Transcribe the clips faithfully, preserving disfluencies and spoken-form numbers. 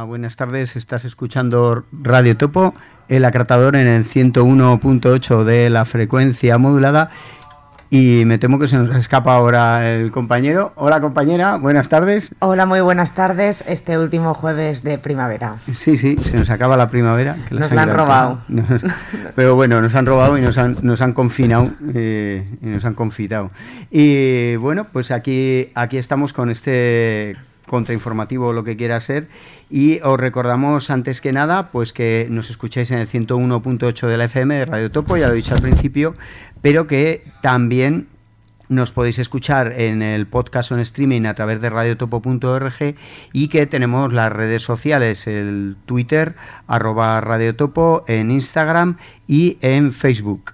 buenas tardes. Estás escuchando Radio Topo, el acratador en el ciento uno punto ocho de la frecuencia modulada. Y me temo que se nos escapa ahora el compañero. Hola, compañera, buenas tardes. Hola, muy buenas tardes. Este último jueves de primavera. Sí, sí, se nos acaba la primavera. Que la nos la han robado. Nos, pero bueno, nos han robado y nos han, nos han confinado. Eh, y nos han confitado. Y bueno, pues aquí, aquí estamos con este contrainformativo, lo que quiera ser, y os recordamos antes que nada pues que nos escucháis en el ciento uno punto ocho de la F M de Radio Topo, ya lo he dicho al principio, pero que también nos podéis escuchar en el podcast o en streaming a través de radiotopo punto org, y que tenemos las redes sociales, el Twitter, arroba radiotopo, en Instagram y en Facebook.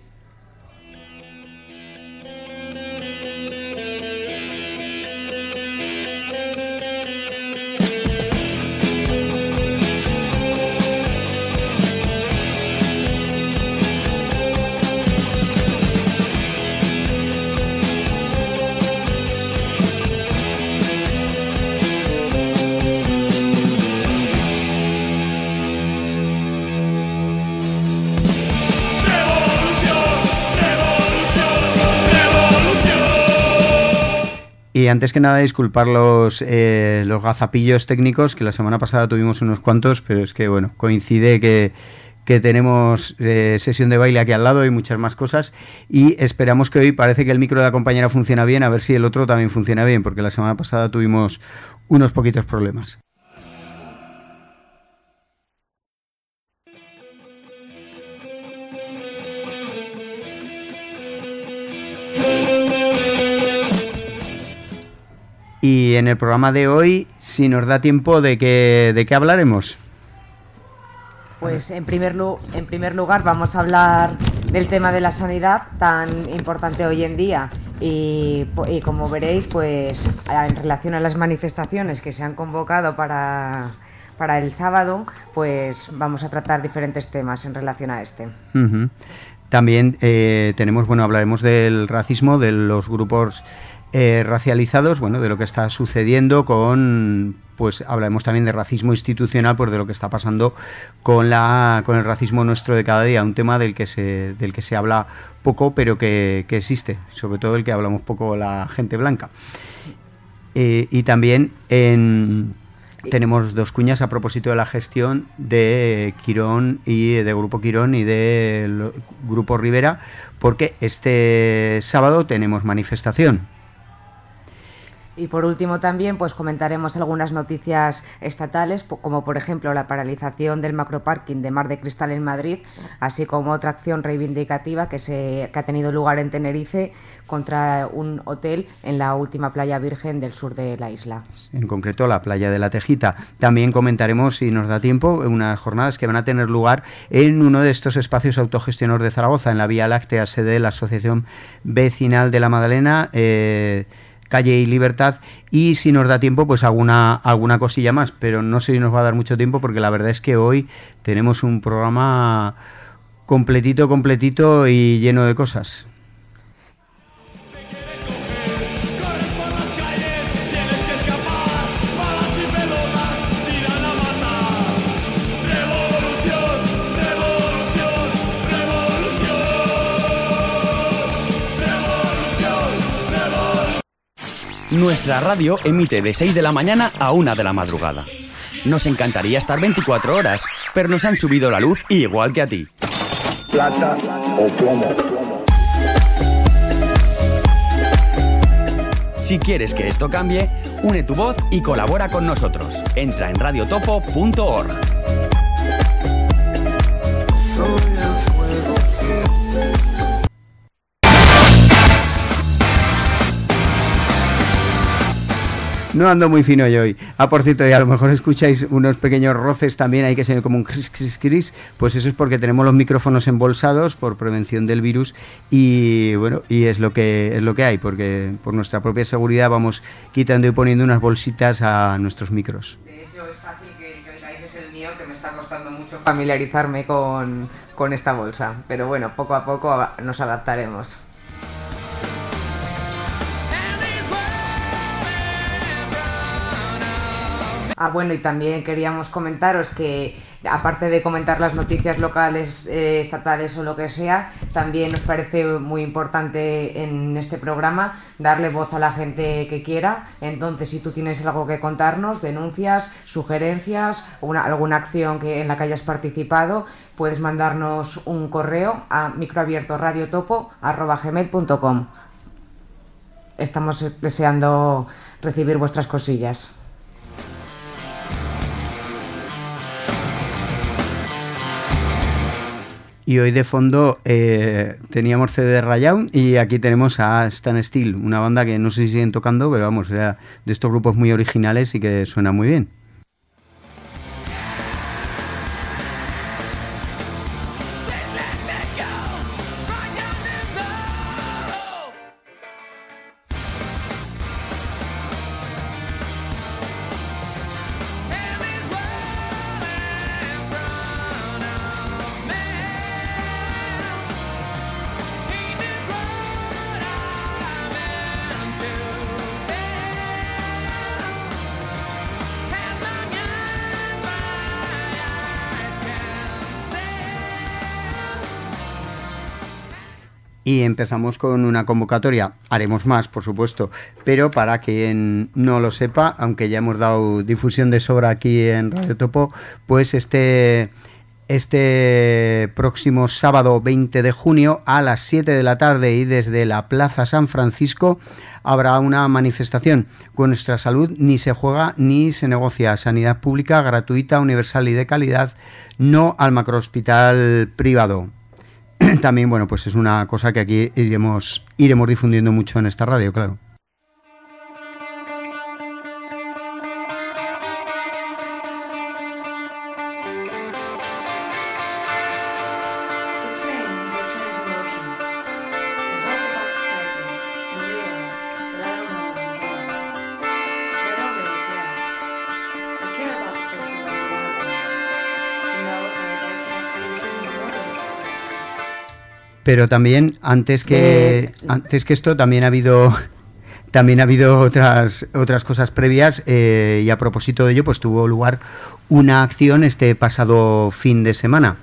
Y antes que nada, disculpar los, eh, los gazapillos técnicos, que la semana pasada tuvimos unos cuantos, pero es que, bueno, coincide que, que tenemos eh, sesión de baile aquí al lado y muchas más cosas, y esperamos que hoy, parece que el micro de la compañera funciona bien, a ver si el otro también funciona bien, porque la semana pasada tuvimos unos poquitos problemas. Y en el programa de hoy, si nos da tiempo, ¿de qué, de qué hablaremos? Pues en primer, lu- en primer lugar vamos a hablar del tema de la sanidad, tan importante hoy en día. Y, y como veréis, pues en relación a las manifestaciones que se han convocado para, para el sábado, pues vamos a tratar diferentes temas en relación a este. Uh-huh. También eh, tenemos, bueno, hablaremos del racismo, de los grupos Eh, racializados, bueno, de lo que está sucediendo con, pues hablaremos también de racismo institucional, pues de lo que está pasando con la con el racismo nuestro de cada día, un tema del que se del que se habla poco, pero que, que existe, sobre todo el que hablamos poco la gente blanca. Eh, y también en, tenemos dos cuñas a propósito de la gestión de Quirón y de Grupo Quirón y de Grupo Rivera, porque este sábado tenemos manifestación. Y por último también pues comentaremos algunas noticias estatales, como por ejemplo la paralización del macroparking de Mar de Cristal en Madrid, así como otra acción reivindicativa que, se, que ha tenido lugar en Tenerife contra un hotel en la última playa virgen del sur de la isla. En concreto la playa de la Tejita. También comentaremos, si nos da tiempo, unas jornadas que van a tener lugar en uno de estos espacios autogestionados de Zaragoza, en la Vía Láctea, sede de la Asociación Vecinal de la Magdalena, eh, Calle y Libertad, y si nos da tiempo pues alguna alguna cosilla más, pero no sé si nos va a dar mucho tiempo, porque la verdad es que hoy tenemos un programa completito, completito y lleno de cosas. Nuestra radio emite de seis de la mañana a una de la madrugada. Nos encantaría estar veinticuatro horas, pero nos han subido la luz igual que a ti. Plata o plomo. Si quieres que esto cambie, une tu voz y colabora con nosotros. Entra en radiotopo punto org. No ando muy fino yo hoy. Ah, por cierto, y a lo mejor escucháis unos pequeños roces también, hay que ser como un cris, cris, cris, pues eso es porque tenemos los micrófonos embolsados por prevención del virus, y bueno, y es lo que es lo que hay, porque por nuestra propia seguridad vamos quitando y poniendo unas bolsitas a nuestros micros. De hecho, es fácil que, que oigáis, es el mío, que me está costando mucho familiarizarme con, con esta bolsa, pero bueno, poco a poco nos adaptaremos. Ah, bueno, y también queríamos comentaros que, aparte de comentar las noticias locales, eh, estatales o lo que sea, también nos parece muy importante en este programa darle voz a la gente que quiera. Entonces, si tú tienes algo que contarnos, denuncias, sugerencias, una, alguna acción que, en la que hayas participado, puedes mandarnos un correo a microabiertoradiotopo arroba gmail punto com. Estamos deseando recibir vuestras cosillas. Y hoy de fondo eh, teníamos C D Rayado y aquí tenemos a Stan Steel, una banda que no sé si siguen tocando, pero vamos, era de estos grupos muy originales y que suena muy bien. Y empezamos con una convocatoria, haremos más, por supuesto, pero para quien no lo sepa, aunque ya hemos dado difusión de sobra aquí en Radio Topo, pues este, este próximo sábado veinte de junio a las siete de la tarde y desde la Plaza San Francisco habrá una manifestación. Con nuestra salud ni se juega ni se negocia. Sanidad pública, gratuita, universal y de calidad, no al macrohospital privado. También, bueno, pues es una cosa que aquí iremos, iremos difundiendo mucho en esta radio, claro. Pero también, antes que eh, antes que esto, también ha habido también ha habido otras otras cosas previas eh, y a propósito de ello, pues tuvo lugar una acción este pasado fin de semana.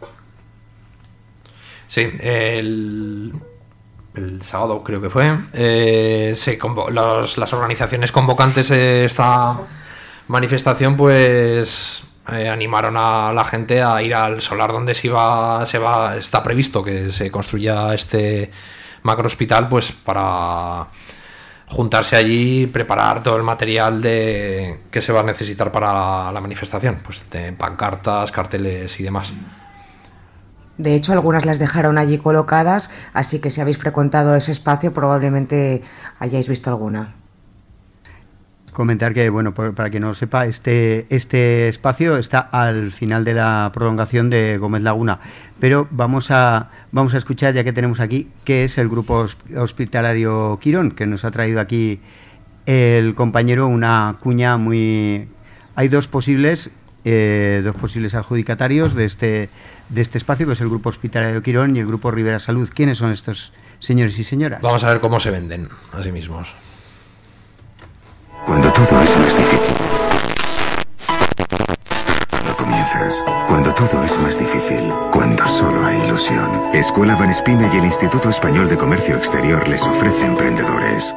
Sí, el, el sábado creo que fue. Eh, se convo- los, las organizaciones convocantes de esta manifestación, pues Eh, animaron a la gente a ir al solar donde se iba, se va, está previsto que se construya este macrohospital, pues para juntarse allí y preparar todo el material de que se va a necesitar para la manifestación, pues de pancartas, carteles y demás. De hecho, algunas las dejaron allí colocadas, así que si habéis frecuentado ese espacio probablemente hayáis visto alguna. Comentar que, bueno, por, para quien no lo sepa, este, este espacio está al final de la prolongación de Gómez Laguna, pero vamos a, vamos a escuchar, ya que tenemos aquí, qué es el Grupo Hospitalario Quirón, que nos ha traído aquí el compañero una cuña muy... Hay dos posibles, eh, dos posibles adjudicatarios de este, de este espacio, que es el Grupo Hospitalario Quirón y el Grupo Rivera Salud. ¿Quiénes son estos señores y señoras? Vamos a ver cómo se venden a sí mismos. Cuando todo es más difícil. Cuando comienzas. Cuando todo es más difícil. Cuando solo hay ilusión. Escuela Van Espina y el Instituto Español de Comercio Exterior les ofrece emprendedores.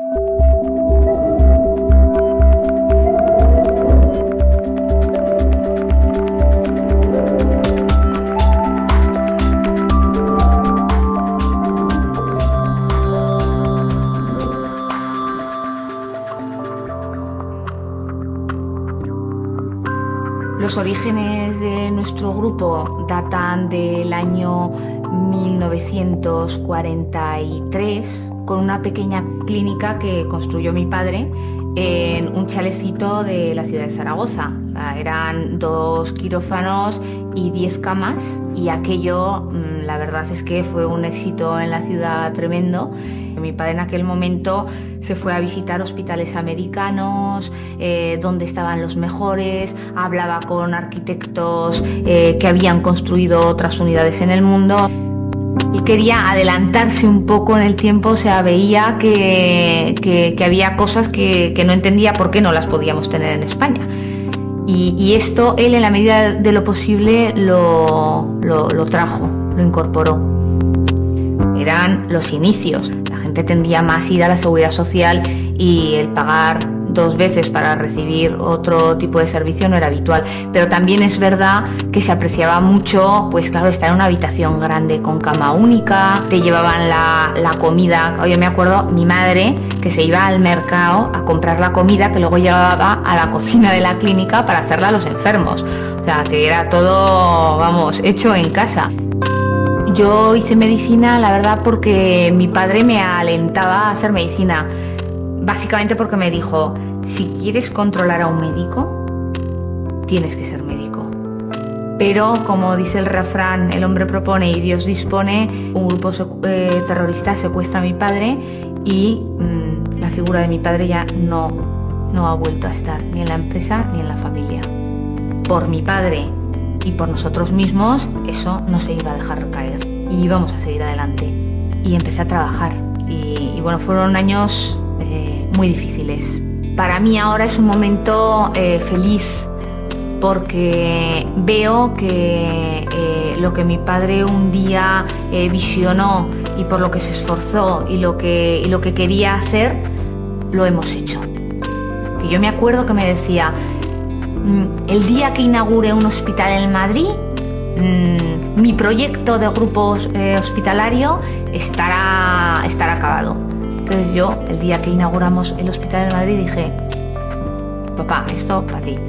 Los orígenes de nuestro grupo datan del año mil novecientos cuarenta y tres, con una pequeña clínica que construyó mi padre en un chalecito de la ciudad de Zaragoza. Eran dos quirófanos y diez camas, y aquello, la verdad es que fue un éxito en la ciudad tremendo. Mi padre en aquel momento se fue a visitar hospitales americanos, eh, donde estaban los mejores, hablaba con arquitectos eh, que habían construido otras unidades en el mundo. Y quería adelantarse un poco en el tiempo, o sea, veía que, que, que había cosas que, que no entendía por qué no las podíamos tener en España. Y, y esto él, en la medida de lo posible, lo, lo, lo trajo, lo incorporó. Eran los inicios. La gente tendía más a ir a la seguridad social y el pagar dos veces para recibir otro tipo de servicio no era habitual. Pero también es verdad que se apreciaba mucho, pues claro, estar en una habitación grande con cama única, te llevaban la, la comida. Yo me acuerdo, mi madre, que se iba al mercado a comprar la comida que luego llevaba a la cocina de la clínica para hacerla a los enfermos. O sea, que era todo, vamos, hecho en casa. Yo hice medicina, la verdad, porque mi padre me alentaba a hacer medicina. Básicamente porque me dijo, si quieres controlar a un médico, tienes que ser médico. Pero, como dice el refrán, el hombre propone y Dios dispone, un grupo eh, terrorista secuestra a mi padre y mmm, la figura de mi padre ya no, no ha vuelto a estar ni en la empresa ni en la familia. Por mi padre y por nosotros mismos, eso no se iba a dejar caer y íbamos a seguir adelante. Y empecé a trabajar y, y bueno, fueron años eh, muy difíciles. Para mí ahora es un momento eh, feliz porque veo que eh, lo que mi padre un día eh, visionó y por lo que se esforzó y lo que, y lo que quería hacer, lo hemos hecho. Que yo me acuerdo que me decía, el día que inaugure un hospital en Madrid, mmm, mi proyecto de grupo eh, hospitalario estará, estará acabado. Entonces yo, el día que inauguramos el hospital en Madrid, dije, papá, esto para ti.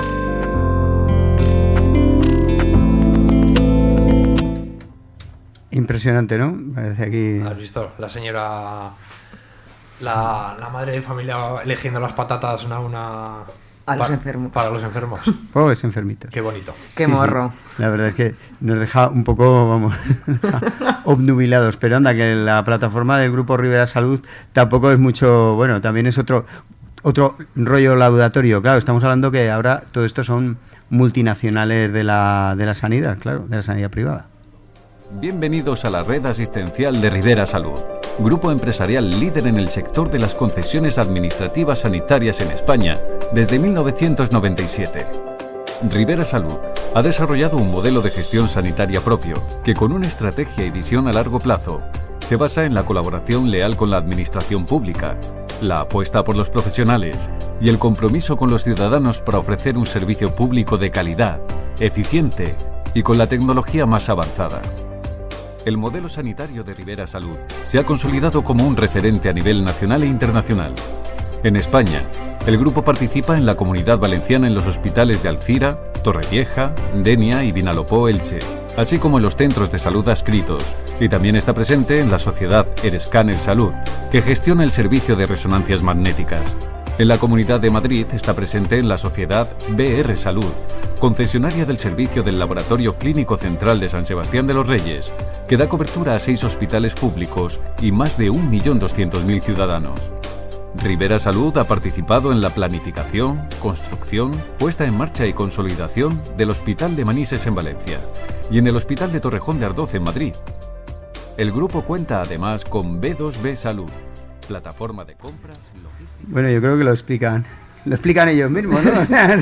Impresionante, ¿no? Parece aquí... ¿Has visto? La señora... La, la madre de familia eligiendo las patatas una a una... A los para, enfermos. Para los enfermos. Pobres enfermitos. Qué bonito. Qué Sí, morro. sí. La verdad es que nos deja un poco, vamos, obnubilados. Pero anda, que la plataforma del Grupo Ribera Salud tampoco es mucho... Bueno, también es otro otro rollo laudatorio. Claro, estamos hablando que ahora todo esto son multinacionales de la, de la sanidad, claro, de la sanidad privada. Bienvenidos a la red asistencial de Ribera Salud, grupo empresarial líder en el sector de las concesiones administrativas sanitarias en España desde mil novecientos noventa y siete. Ribera Salud ha desarrollado un modelo de gestión sanitaria propio que, con una estrategia y visión a largo plazo, se basa en la colaboración leal con la administración pública, la apuesta por los profesionales y el compromiso con los ciudadanos para ofrecer un servicio público de calidad, eficiente y con la tecnología más avanzada. El modelo sanitario de Ribera Salud se ha consolidado como un referente a nivel nacional e internacional. En España, el grupo participa en la Comunidad Valenciana en los hospitales de Alcira, Torrevieja, Denia y Vinalopó, Elche, así como en los centros de salud adscritos, y también está presente en la sociedad Erescanner Salud, que gestiona el servicio de resonancias magnéticas. En la Comunidad de Madrid está presente en la sociedad B R Salud, concesionaria del servicio del Laboratorio Clínico Central de San Sebastián de los Reyes, que da cobertura a seis hospitales públicos y más de un millón doscientos mil ciudadanos. Ribera Salud ha participado en la planificación, construcción, puesta en marcha y consolidación del Hospital de Manises en Valencia y en el Hospital de Torrejón de Ardoz en Madrid. El grupo cuenta además con B dos B Salud, plataforma de compras, logística... Bueno, yo creo que lo explican, lo explican ellos mismos, ¿no?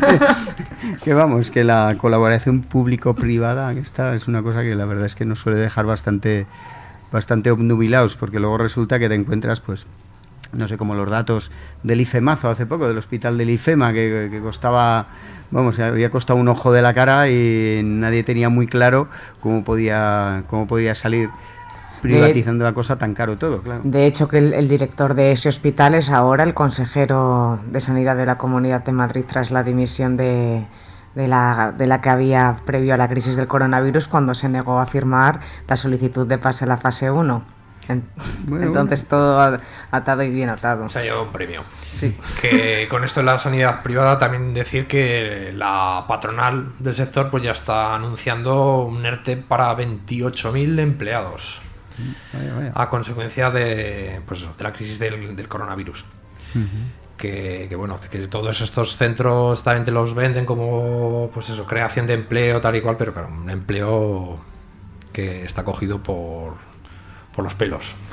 Que vamos, que la colaboración público-privada, esta es una cosa que la verdad es que nos suele dejar bastante, bastante obnubilados, porque luego resulta que te encuentras, pues, no sé, como los datos del IFEMazo hace poco, del hospital del IFEMA, que, que costaba, vamos, había costado un ojo de la cara y nadie tenía muy claro cómo podía, cómo podía salir privatizando de, la cosa tan caro todo, claro. De hecho, que el, el director de ese hospital es ahora el consejero de Sanidad de la Comunidad de Madrid tras la dimisión de, de, la, de la que había previo a la crisis del coronavirus, cuando se negó a firmar la solicitud de pase a la fase uno. Bueno, Entonces todo atado y bien atado. Se ha llevado un premio. Sí. Que con esto de la sanidad privada también decir que la patronal del sector pues ya está anunciando un ERTE para veintiocho mil empleados. Vaya, vaya. A consecuencia de, pues, de la crisis del, del coronavirus. Uh-huh. que, que bueno, que todos estos centros también te los venden como, pues eso, creación de empleo tal y cual, pero claro, un empleo que está cogido por por los pelos.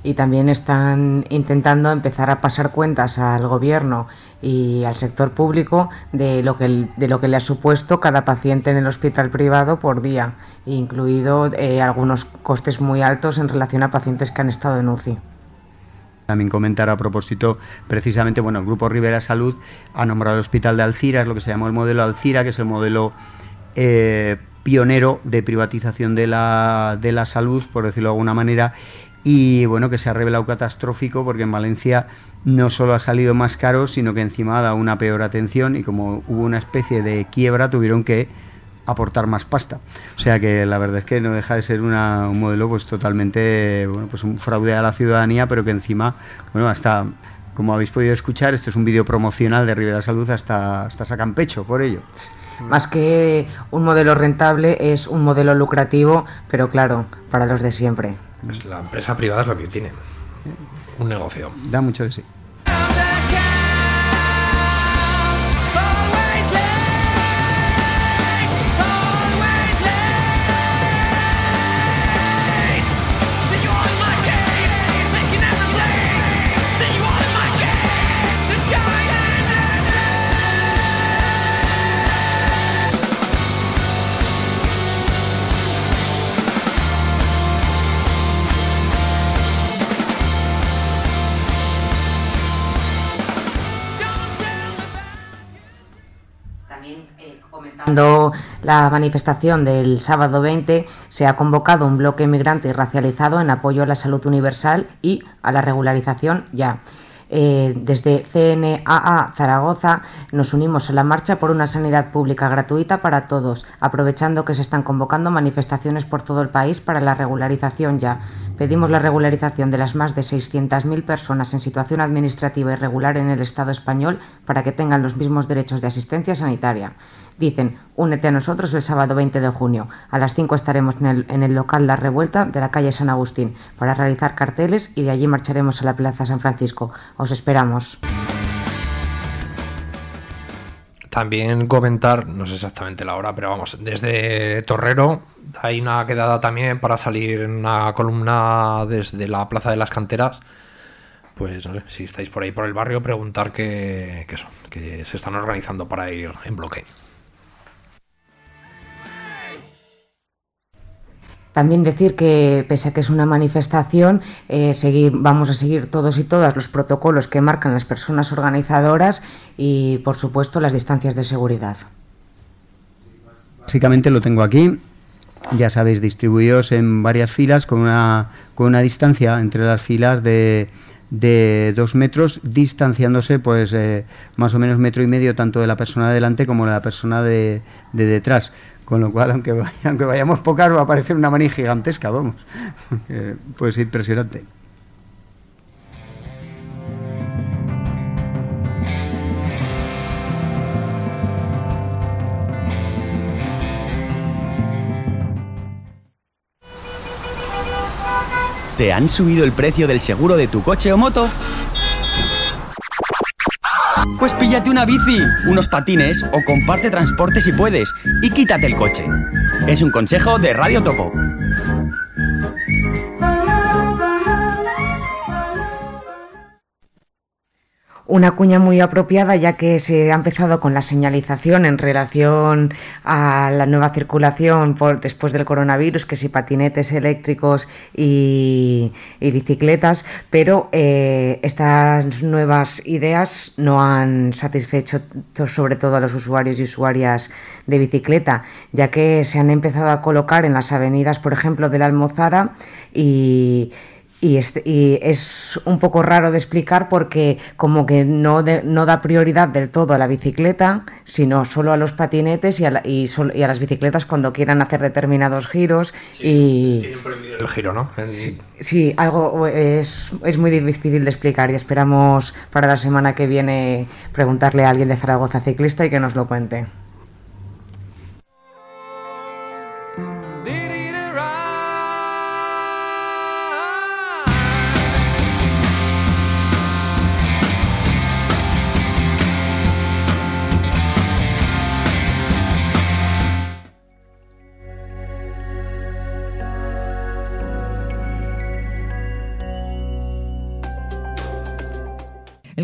y también están intentando empezar a pasar cuentas al gobierno y al sector público de lo que de lo que le ha supuesto cada paciente en el hospital privado por día, incluido eh, algunos costes muy altos en relación a pacientes que han estado en U C I. También comentar a propósito, precisamente, bueno, el Grupo Ribera Salud ha nombrado el Hospital de Alcira, es lo que se llamó el modelo Alcira, que es el modelo eh, pionero de privatización de la, de la salud, por decirlo de alguna manera, y bueno, que se ha revelado catastrófico porque en Valencia no solo ha salido más caro, sino que encima ha dado una peor atención y como hubo una especie de quiebra, tuvieron que aportar más pasta. O sea que la verdad es que no deja de ser una, un modelo pues totalmente, bueno, pues un fraude a la ciudadanía, pero que encima, bueno, hasta, como habéis podido escuchar, esto es un vídeo promocional de Ribera Salud, hasta, hasta sacan pecho por ello. Más que un modelo rentable, es un modelo lucrativo, pero claro, para los de siempre. Pues la empresa privada es lo que tiene, un negocio. Da mucho de sí. Cuando la manifestación del sábado veinte se ha convocado un bloque migrante y racializado en apoyo a la salud universal y a la regularización ya. Eh, desde C N A A Zaragoza nos unimos a la marcha por una sanidad pública gratuita para todos, aprovechando que se están convocando manifestaciones por todo el país para la regularización ya. Pedimos la regularización de las más de seiscientas mil personas en situación administrativa irregular en el Estado español para que tengan los mismos derechos de asistencia sanitaria. Dicen, únete a nosotros el sábado veinte de junio. A las cinco estaremos en el, en el local La Revuelta de la calle San Agustín para realizar carteles y de allí marcharemos a la Plaza San Francisco. Os esperamos. También comentar, no sé exactamente la hora, pero vamos, desde Torrero hay una quedada también para salir en una columna desde la Plaza de las Canteras. Pues no sé, si estáis por ahí por el barrio, preguntar que, que, eso, que se están organizando para ir en bloque. También decir que, pese a que es una manifestación, eh, seguir, vamos a seguir todos y todas los protocolos que marcan las personas organizadoras y, por supuesto, las distancias de seguridad. Básicamente lo tengo aquí, ya sabéis, distribuidos en varias filas con una, con una distancia entre las filas de, de dos metros, distanciándose pues eh, más o menos metro y medio tanto de la persona de delante como de la persona de, de detrás. Con lo cual, aunque, vaya, aunque vayamos pocas, va a parecer una mani gigantesca, vamos. Eh, puede ser impresionante. ¿Te han subido el precio del seguro de tu coche o moto? Pues píllate una bici, unos patines o comparte transporte si puedes y quítate el coche. Es un consejo de Radio Topo. Una cuña muy apropiada, ya que se ha empezado con la señalización en relación a la nueva circulación por, después del coronavirus, que si patinetes eléctricos y, y bicicletas, pero eh, estas nuevas ideas no han satisfecho sobre todo a los usuarios y usuarias de bicicleta, ya que se han empezado a colocar en las avenidas, por ejemplo, de la Almozara y... Y, este, y es un poco raro de explicar porque como que no, de, no da prioridad del todo a la bicicleta, sino solo a los patinetes y a, la, y, sol, y a las bicicletas cuando quieran hacer determinados giros. Sí, y tienen prohibido el giro, ¿no? En... Sí, sí, algo es, es muy difícil de explicar y esperamos para la semana que viene preguntarle a alguien de Zaragoza Ciclista y que nos lo cuente.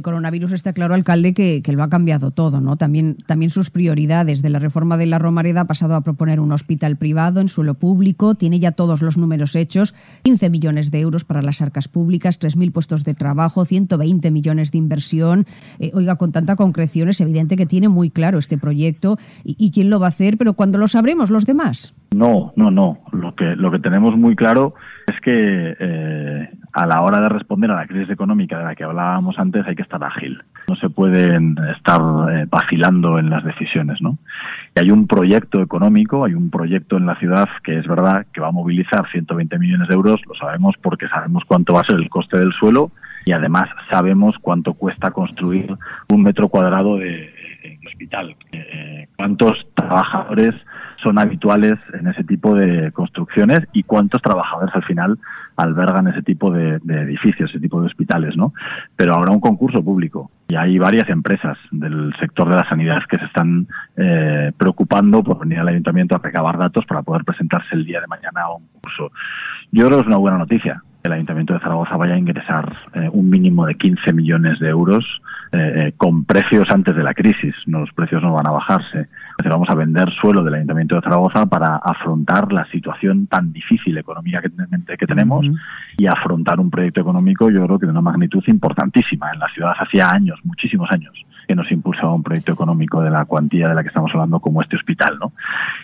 el coronavirus está claro, alcalde, que, que lo ha cambiado todo, ¿no? También, también sus prioridades. De la reforma de la Romareda ha pasado a proponer un hospital privado en suelo público, tiene ya todos los números hechos, quince millones de euros para las arcas públicas, tres mil puestos de trabajo, ciento veinte millones de inversión. Eh, oiga, con tanta concreción es evidente que tiene muy claro este proyecto y, y quién lo va a hacer, pero ¿cuándo lo sabremos los demás? No, no, no. Lo que, lo que tenemos muy claro es que eh, a la hora de responder a la crisis económica de la que hablábamos antes hay que estar ágil. No se pueden estar eh, vacilando en las decisiones, ¿no? Y hay un proyecto económico, hay un proyecto en la ciudad que es verdad que va a movilizar ciento veinte millones de euros, lo sabemos porque sabemos cuánto va a ser el coste del suelo y además sabemos cuánto cuesta construir un metro cuadrado de, de hospital. Eh, cuántos trabajadores son habituales en ese tipo de construcciones y cuántos trabajadores al final albergan ese tipo de, de edificios, ese tipo de hospitales, ¿no? Pero habrá un concurso público y hay varias empresas del sector de la sanidad que se están eh, preocupando por venir al ayuntamiento a recabar datos para poder presentarse el día de mañana a un concurso. Yo creo que es una buena noticia que el Ayuntamiento de Zaragoza vaya a ingresar eh, un mínimo de quince millones de euros eh, con precios antes de la crisis. No, los precios no van a bajarse. Vamos a vender suelo del Ayuntamiento de Zaragoza para afrontar la situación tan difícil económicamente que tenemos uh-huh. y afrontar un proyecto económico, yo creo que de una magnitud importantísima. En la ciudad hacía años, muchísimos años, que nos impulsaba un proyecto económico de la cuantía de la que estamos hablando como este hospital, ¿no?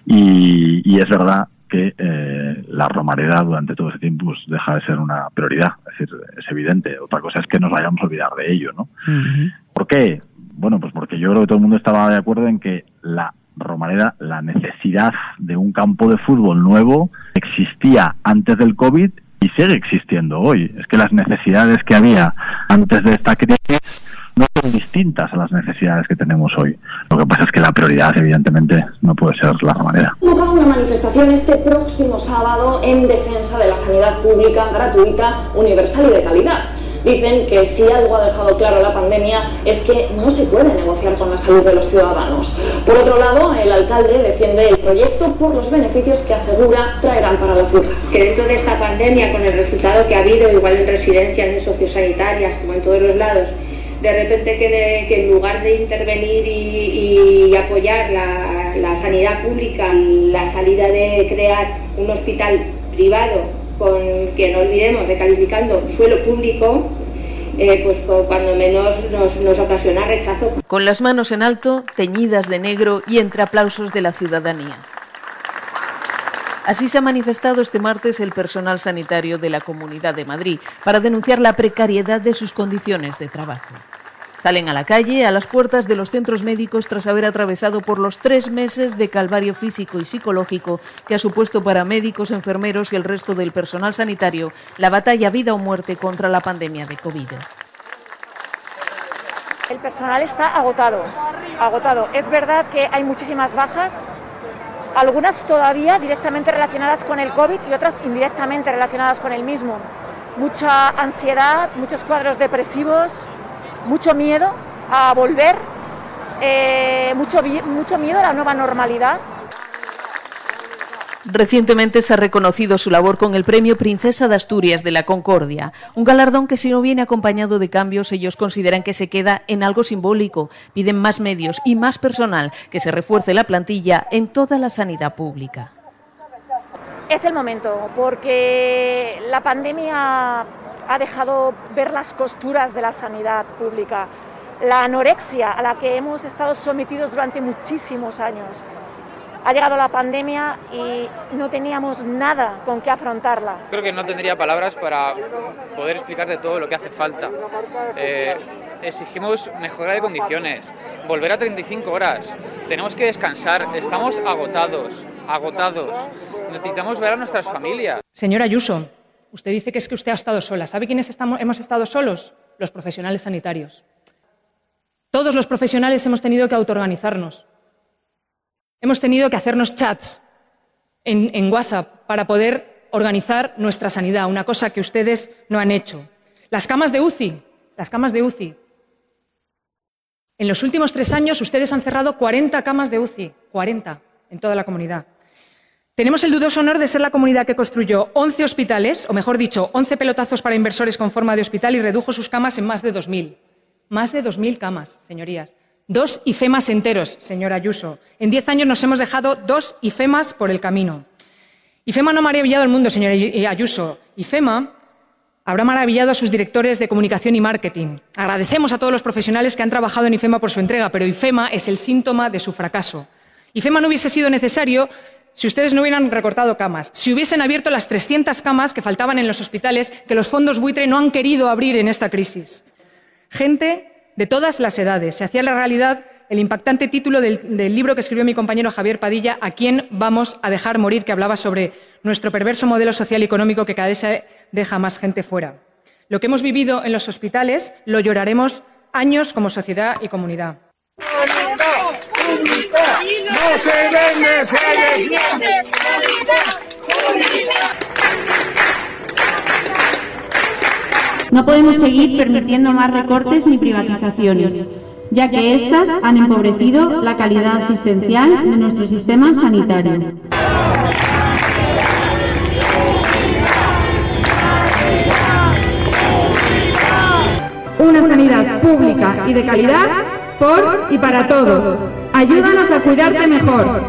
Y, y es verdad que eh, la Romareda durante todo ese tiempo pues, deja de ser una prioridad, es decir, es evidente. Otra cosa es que nos vayamos a olvidar de ello, ¿no? Uh-huh. ¿Por qué? Bueno, pues porque yo creo que todo el mundo estaba de acuerdo en que la Romareda, la necesidad de un campo de fútbol nuevo existía antes del COVID y sigue existiendo hoy. Es que las necesidades que había antes de esta crisis no son distintas a las necesidades que tenemos hoy. Lo que pasa es que la prioridad, evidentemente, no puede ser la Romareda. Convoca una manifestación este próximo sábado en defensa de la sanidad pública, gratuita, universal y de calidad. Dicen que si algo ha dejado claro la pandemia es que no se puede negociar con la salud de los ciudadanos. Por otro lado, el alcalde defiende el proyecto por los beneficios que asegura traerán para la ciudad. Que dentro de esta pandemia, con el resultado que ha habido, igual en residencias, en sociosanitarias, como en todos los lados, de repente que, de, que en lugar de intervenir y, y apoyar la, la sanidad pública, la salida de crear un hospital privado, con que no olvidemos, recalificando suelo público, eh, pues cuando menos nos, nos ocasiona rechazo. Con las manos en alto, teñidas de negro y entre aplausos de la ciudadanía. Así se ha manifestado este martes el personal sanitario de la Comunidad de Madrid para denunciar la precariedad de sus condiciones de trabajo. Salen a la calle, a las puertas de los centros médicos tras haber atravesado por los tres meses de calvario físico y psicológico que ha supuesto para médicos, enfermeros y el resto del personal sanitario la batalla vida o muerte contra la pandemia de COVID. El personal está agotado, agotado. Es verdad que hay muchísimas bajas, algunas todavía directamente relacionadas con el COVID y otras indirectamente relacionadas con el mismo. Mucha ansiedad, muchos cuadros depresivos, mucho miedo a volver, eh, mucho, mucho miedo a la nueva normalidad. Recientemente se ha reconocido su labor con el Premio Princesa de Asturias de la Concordia, un galardón que si no viene acompañado de cambios ellos consideran que se queda en algo simbólico. Piden más medios y más personal, que se refuerce la plantilla en toda la sanidad pública. Es el momento, porque la pandemia ha dejado ver las costuras de la sanidad pública, la anorexia a la que hemos estado sometidos durante muchísimos años. Ha llegado la pandemia y no teníamos nada con qué afrontarla. Creo que no tendría palabras para poder explicarte todo lo que hace falta. Eh, exigimos mejora de condiciones, volver a treinta y cinco horas, tenemos que descansar, estamos agotados, agotados, necesitamos ver a nuestras familias. Señora Ayuso, usted dice que es que usted ha estado sola. ¿Sabe quiénes estamos, hemos estado solos? Los profesionales sanitarios. Todos los profesionales hemos tenido que autoorganizarnos. Hemos tenido que hacernos chats en, en WhatsApp para poder organizar nuestra sanidad, una cosa que ustedes no han hecho. Las camas de U C I, las camas de U C I. En los últimos tres años ustedes han cerrado cuarenta camas de U C I, cuarenta en toda la comunidad. Tenemos el dudoso honor de ser la comunidad que construyó once hospitales, o mejor dicho, once pelotazos para inversores con forma de hospital y redujo sus camas en más de dos mil. Más de dos mil camas, señorías. Dos IFEMAs enteros, señora Ayuso. En diez años nos hemos dejado dos IFEMAs por el camino. IFEMA no ha maravillado al mundo, señora Ayuso. IFEMA habrá maravillado a sus directores de comunicación y marketing. Agradecemos a todos los profesionales que han trabajado en IFEMA por su entrega, pero IFEMA es el síntoma de su fracaso. IFEMA no hubiese sido necesario si ustedes no hubieran recortado camas, si hubiesen abierto las trescientas camas que faltaban en los hospitales que los fondos buitre no han querido abrir en esta crisis. Gente de todas las edades. Se hacía la realidad el impactante título del, del libro que escribió mi compañero Javier Padilla, ¿A quién vamos a dejar morir?, que hablaba sobre nuestro perverso modelo social y económico que cada vez deja más gente fuera. Lo que hemos vivido en los hospitales lo lloraremos años como sociedad y comunidad. ¡No se vende, se defiende! No podemos seguir permitiendo más recortes ni privatizaciones, ya que éstas han empobrecido la calidad asistencial de nuestro sistema sanitario. Una sanidad pública y de calidad por y para todos. Ayúdanos a cuidarte mejor.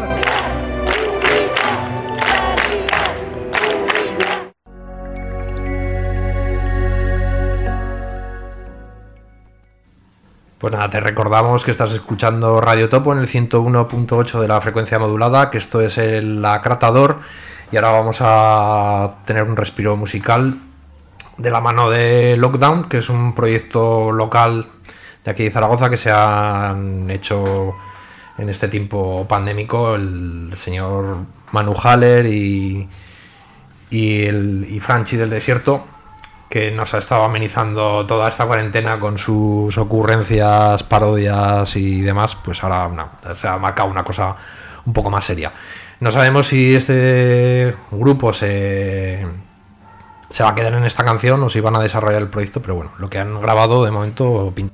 Pues nada, te recordamos que estás escuchando Radio Topo en el ciento uno punto ocho de la frecuencia modulada, que esto es el Acratador, y ahora vamos a tener un respiro musical de la mano de Lockdown, que es un proyecto local de aquí de Zaragoza que se han hecho en este tiempo pandémico el señor Manu Haller y, y, el, y Franchi del Desierto, que nos ha estado amenizando toda esta cuarentena con sus ocurrencias, parodias y demás. Pues ahora no, se ha marcado una cosa un poco más seria. No sabemos si este grupo se, se va a quedar en esta canción o si van a desarrollar el proyecto, pero bueno, lo que han grabado de momento pinta.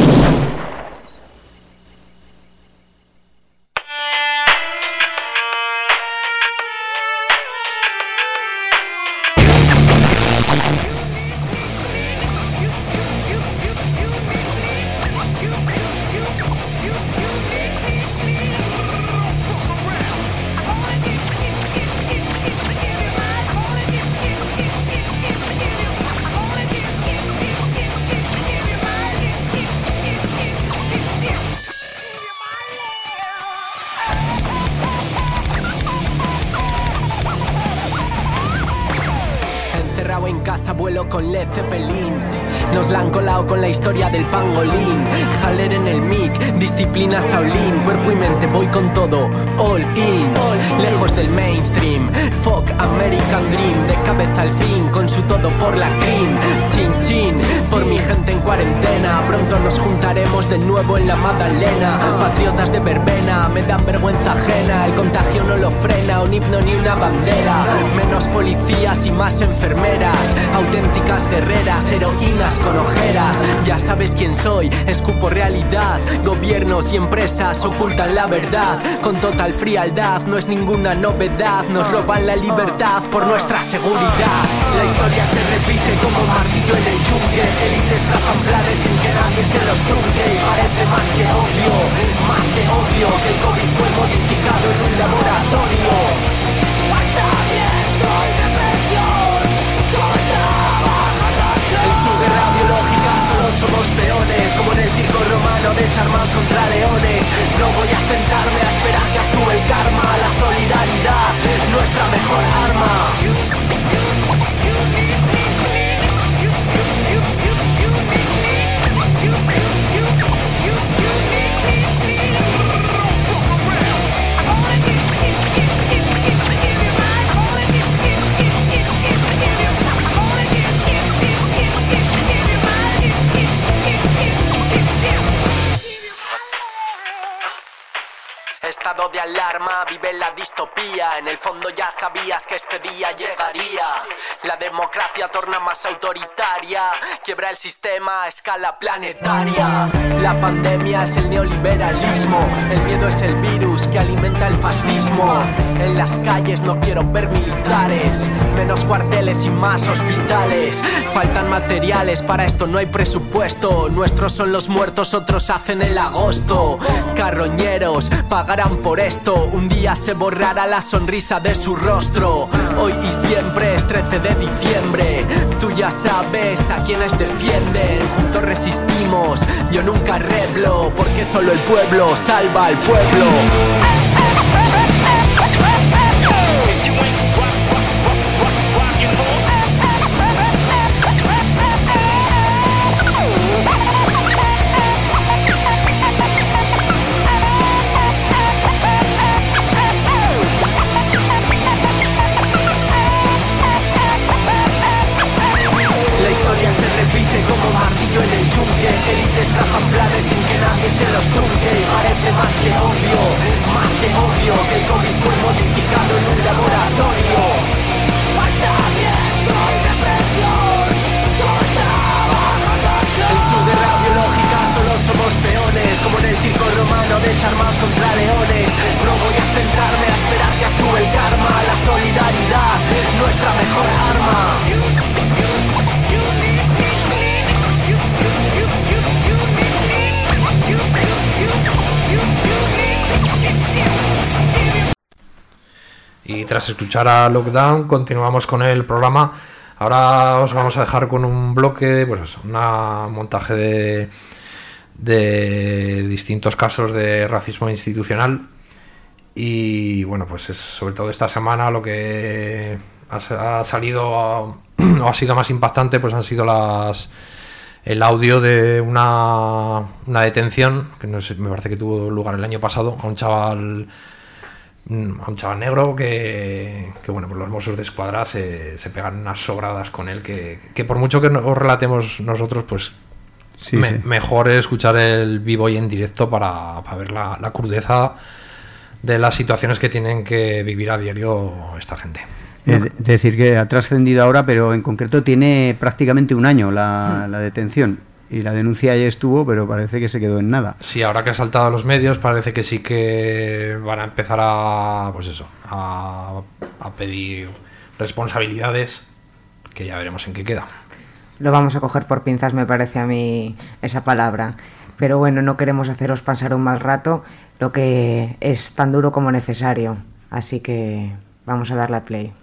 Con la historia del pangolín, Haller en el mic, disciplina Shaolin, cuerpo y mente voy con todo, all in, lejos del mainstream, fuck American Dream, de cabeza al fin, con su todo por la cream, chin chin, por mi gente en cuarentena, pronto nos juntaremos de nuevo en la Magdalena, patriotas de verbena, me dan vergüenza ajena, el contagio no lo frena, un himno ni una bandera, menos policías y más enfermeras, auténticas guerreras, heroínas con ojeras. Ya sabes quién soy, escupo realidad. Gobiernos y empresas ocultan la verdad con total frialdad, no es ninguna novedad. Nos roban la libertad por nuestra seguridad. La historia se repite como un martillo en el yunque. Élites trazan planes sin que nadie se los trunque. Y parece más que obvio, más que obvio, que el COVID fue modificado en un laboratorio. Pasamiento y represión, todo está bajo control. En su guerra biológica solo somos peones, como en el circo romano desarmados contra leones. No voy a sentarme a esperar que actúe el karma. La solidaridad es nuestra mejor arma. estado de alarma, vive la distopía. En el fondo ya sabías que este día llegaría. La democracia torna más autoritaria, quiebra el sistema a escala planetaria. La pandemia es el neoliberalismo, el miedo es el virus que alimenta el fascismo. En las calles no quiero ver militares, menos cuarteles y más hospitales. Faltan materiales, para esto no hay presupuesto. Nuestros son los muertos, otros hacen el agosto. Carroñeros pagarán por esto, un día se borrará la sonrisa de su rostro. Hoy y siempre es trece de diciembre, tú ya sabes a quienes defienden. Juntos resistimos, yo nunca reblo, porque solo el pueblo salva al pueblo. Como martillo en el yunque, élites trazan planes sin que nadie se los trunque. Y parece más que obvio, más que obvio, que el COVID fue modificado en un laboratorio. Aislamiento y represión, todo está bajo control. El sur de la biológica solo somos peones, como en el circo romano desarmados contra leones. No voy a sentarme a esperar que actúe el karma. La solidaridad, nuestra mejor arma. Y tras escuchar a Lockdown, continuamos con el programa. Ahora os vamos a dejar con un bloque, pues un montaje de, de distintos casos de racismo institucional. Y bueno, pues es sobre todo esta semana lo que ha, ha salido o ha sido más impactante, pues han sido las el audio de una, una detención que no sé, me parece que tuvo lugar el año pasado a un chaval a un chaval negro que, que bueno, pues los Mossos de Escuadra se, se pegan unas sobradas con él que, que por mucho que os relatemos nosotros, pues sí, me, sí. mejor es escuchar el vivo y en directo para, para ver la, la crudeza de las situaciones que tienen que vivir a diario esta gente. Es decir, que ha trascendido ahora, pero en concreto tiene prácticamente un año la, la detención. Y la denuncia ya estuvo, pero parece que se quedó en nada. Sí, ahora que ha saltado a los medios, parece que sí que van a empezar a, pues eso, a, a pedir responsabilidades, que ya veremos en qué queda. Lo vamos a coger por pinzas, me parece a mí esa palabra. Pero bueno, no queremos haceros pasar un mal rato, lo que es tan duro como necesario. Así que vamos a darle a play.